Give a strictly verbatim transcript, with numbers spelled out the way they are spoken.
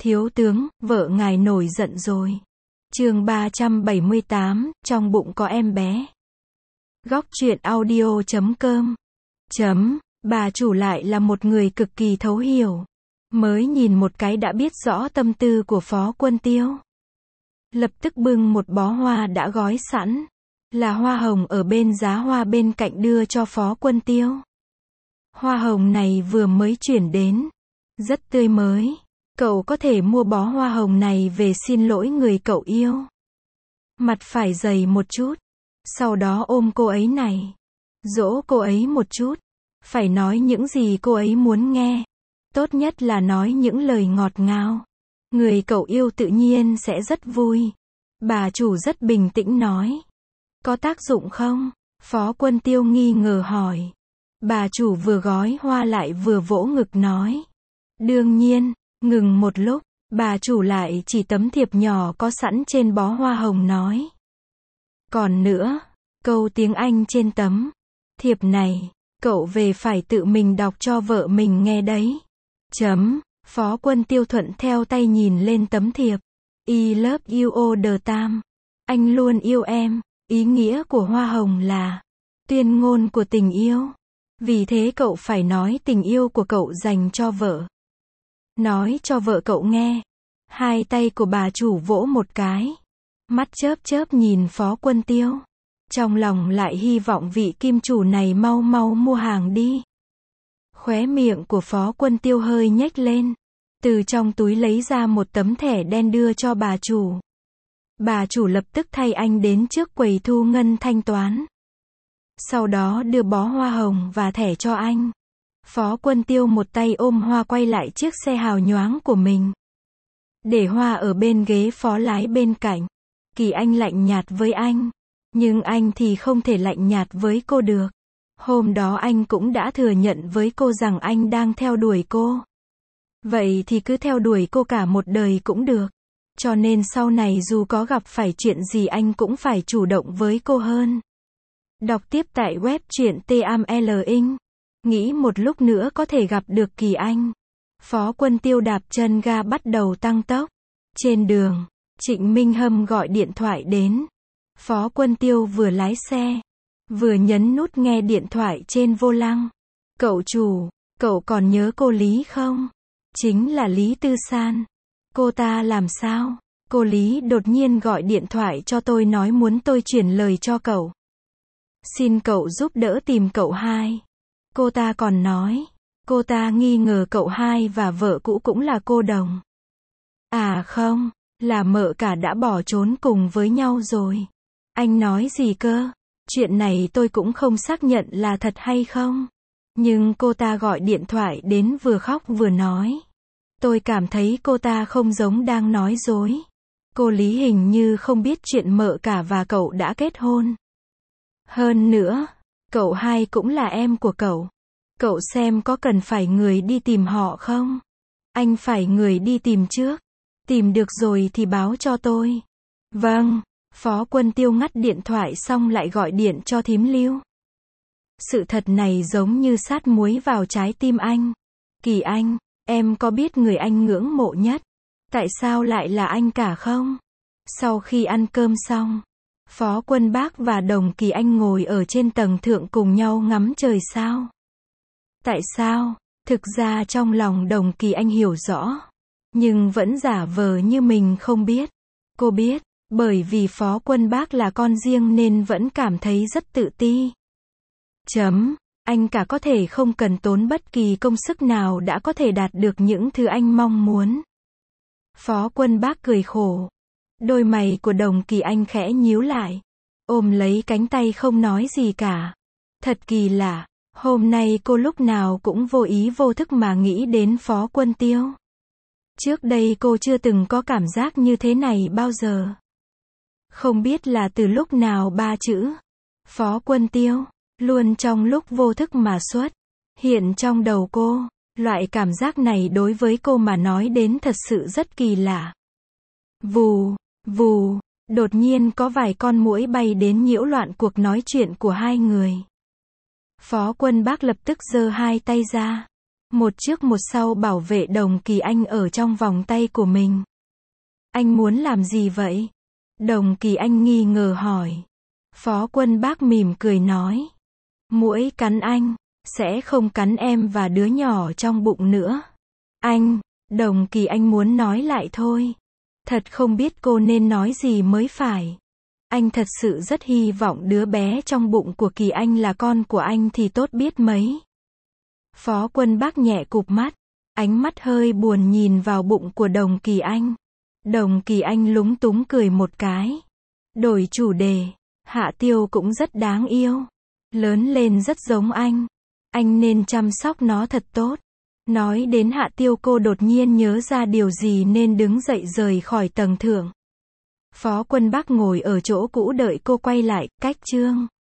Thiếu tướng, vợ ngài nổi giận rồi. Chương ba trăm bảy mươi tám, trong bụng có em bé. Góc truyện audio chấm com. Chấm, bà chủ lại là một người cực kỳ thấu hiểu. Mới nhìn một cái đã biết rõ tâm tư của Phó Quân Tiêu. Lập tức bưng một bó hoa đã gói sẵn. Là hoa hồng ở bên giá hoa bên cạnh đưa cho Phó Quân Tiêu. Hoa hồng này vừa mới chuyển đến. Rất tươi mới. Cậu có thể mua bó hoa hồng này về xin lỗi người cậu yêu. Mặt phải dày một chút. Sau đó ôm cô ấy này. Dỗ cô ấy một chút. Phải nói những gì cô ấy muốn nghe. Tốt nhất là nói những lời ngọt ngào. Người cậu yêu tự nhiên sẽ rất vui. Bà chủ rất bình tĩnh nói. Có tác dụng không? Phó Quân Tiêu nghi ngờ hỏi. Bà chủ vừa gói hoa lại vừa vỗ ngực nói. Đương nhiên. Ngừng một lúc, bà chủ lại chỉ tấm thiệp nhỏ có sẵn trên bó hoa hồng nói. Còn nữa, câu tiếng Anh trên tấm thiệp này, cậu về phải tự mình đọc cho vợ mình nghe đấy. Chấm, Phó Quân Tiêu thuận theo tay nhìn lên tấm thiệp. I love you all the time. Anh luôn yêu em. Ý nghĩa của hoa hồng là tuyên ngôn của tình yêu. Vì thế cậu phải nói tình yêu của cậu dành cho vợ. Nói cho vợ cậu nghe. Hai tay của bà chủ vỗ một cái. Mắt chớp chớp nhìn Phó Quân Tiêu. Trong lòng lại hy vọng vị kim chủ này mau mau mua hàng đi. Khóe miệng của Phó Quân Tiêu hơi nhếch lên. Từ trong túi lấy ra một tấm thẻ đen đưa cho bà chủ. Bà chủ lập tức thay anh đến trước quầy thu ngân thanh toán. Sau đó đưa bó hoa hồng và thẻ cho anh. Phó Quân Tiêu một tay ôm hoa quay lại chiếc xe hào nhoáng của mình. Để hoa ở bên ghế phó lái bên cạnh. Kỳ Anh lạnh nhạt với anh. Nhưng anh thì không thể lạnh nhạt với cô được. Hôm đó anh cũng đã thừa nhận với cô rằng anh đang theo đuổi cô. Vậy thì cứ theo đuổi cô cả một đời cũng được. Cho nên sau này dù có gặp phải chuyện gì anh cũng phải chủ động với cô hơn. Đọc tiếp tại web truyện T A M L Inc. Nghĩ một lúc nữa có thể gặp được Kỳ Anh. Phó Quân Tiêu đạp chân ga bắt đầu tăng tốc. Trên đường, Trịnh Minh Hâm gọi điện thoại đến. Phó Quân Tiêu vừa lái xe, vừa nhấn nút nghe điện thoại trên vô lăng. Cậu chủ, cậu còn nhớ cô Lý không? Chính là Lý Tư San. Cô ta làm sao? Cô Lý đột nhiên gọi điện thoại cho tôi nói muốn tôi chuyển lời cho cậu. Xin cậu giúp đỡ tìm cậu hai. Cô ta còn nói, cô ta nghi ngờ cậu hai và vợ cũ cũng là cô đồng. À không, là mợ cả đã bỏ trốn cùng với nhau rồi. Anh nói gì cơ? Chuyện này tôi cũng không xác nhận là thật hay không. Nhưng cô ta gọi điện thoại đến vừa khóc vừa nói. Tôi cảm thấy cô ta không giống đang nói dối. Cô Lý hình như không biết chuyện mợ cả và cậu đã kết hôn. Hơn nữa, cậu hai cũng là em của cậu. Cậu xem có cần phải người đi tìm họ không? Anh phải người đi tìm trước. Tìm được rồi thì báo cho tôi. Vâng, Phó Quân Tiêu ngắt điện thoại xong lại gọi điện cho thím Lưu. Sự thật này giống như sát muối vào trái tim anh. Kỳ Anh, em có biết người anh ngưỡng mộ nhất? Tại sao lại là anh cả không? Sau khi ăn cơm xong, Phó Quân Bác và Đồng Kỳ Anh ngồi ở trên tầng thượng cùng nhau ngắm trời sao. Tại sao? Thực ra trong lòng Đồng Kỳ Anh hiểu rõ. Nhưng vẫn giả vờ như mình không biết. Cô biết, bởi vì Phó Quân Bác là con riêng nên vẫn cảm thấy rất tự ti. Chấm, anh cả có thể không cần tốn bất kỳ công sức nào đã có thể đạt được những thứ anh mong muốn. Phó Quân Bác cười khổ. Đôi mày của Đồng Kỳ Anh khẽ nhíu lại. Ôm lấy cánh tay không nói gì cả. Thật kỳ lạ. Hôm nay cô lúc nào cũng vô ý vô thức mà nghĩ đến Phó Quân Tiêu. Trước đây cô chưa từng có cảm giác như thế này bao giờ. Không biết là từ lúc nào ba chữ Phó Quân Tiêu luôn trong lúc vô thức mà xuất hiện trong đầu cô. Loại cảm giác này đối với cô mà nói đến thật sự rất kỳ lạ. Vù, vù, đột nhiên có vài con muỗi bay đến nhiễu loạn cuộc nói chuyện của hai người. Phó Quân Bác lập tức giơ hai tay ra. Một trước một sau bảo vệ Đồng Kỳ Anh ở trong vòng tay của mình. Anh muốn làm gì vậy? Đồng Kỳ Anh nghi ngờ hỏi. Phó Quân Bác mỉm cười nói. Muỗi cắn anh, sẽ không cắn em và đứa nhỏ trong bụng nữa. Anh, Đồng Kỳ Anh muốn nói lại thôi. Thật không biết cô nên nói gì mới phải. Anh thật sự rất hy vọng đứa bé trong bụng của Kỳ Anh là con của anh thì tốt biết mấy. Phó Quân Bác nhẹ cụp mắt, ánh mắt hơi buồn nhìn vào bụng của Đồng Kỳ Anh. Đồng Kỳ Anh lúng túng cười một cái. Đổi chủ đề, Hạ Tiêu cũng rất đáng yêu. Lớn lên rất giống anh. Anh nên chăm sóc nó thật tốt. Nói đến Hạ Tiêu cô đột nhiên nhớ ra điều gì nên đứng dậy rời khỏi tầng thượng. Phó Quân Bác ngồi ở chỗ cũ đợi cô quay lại, cách chương.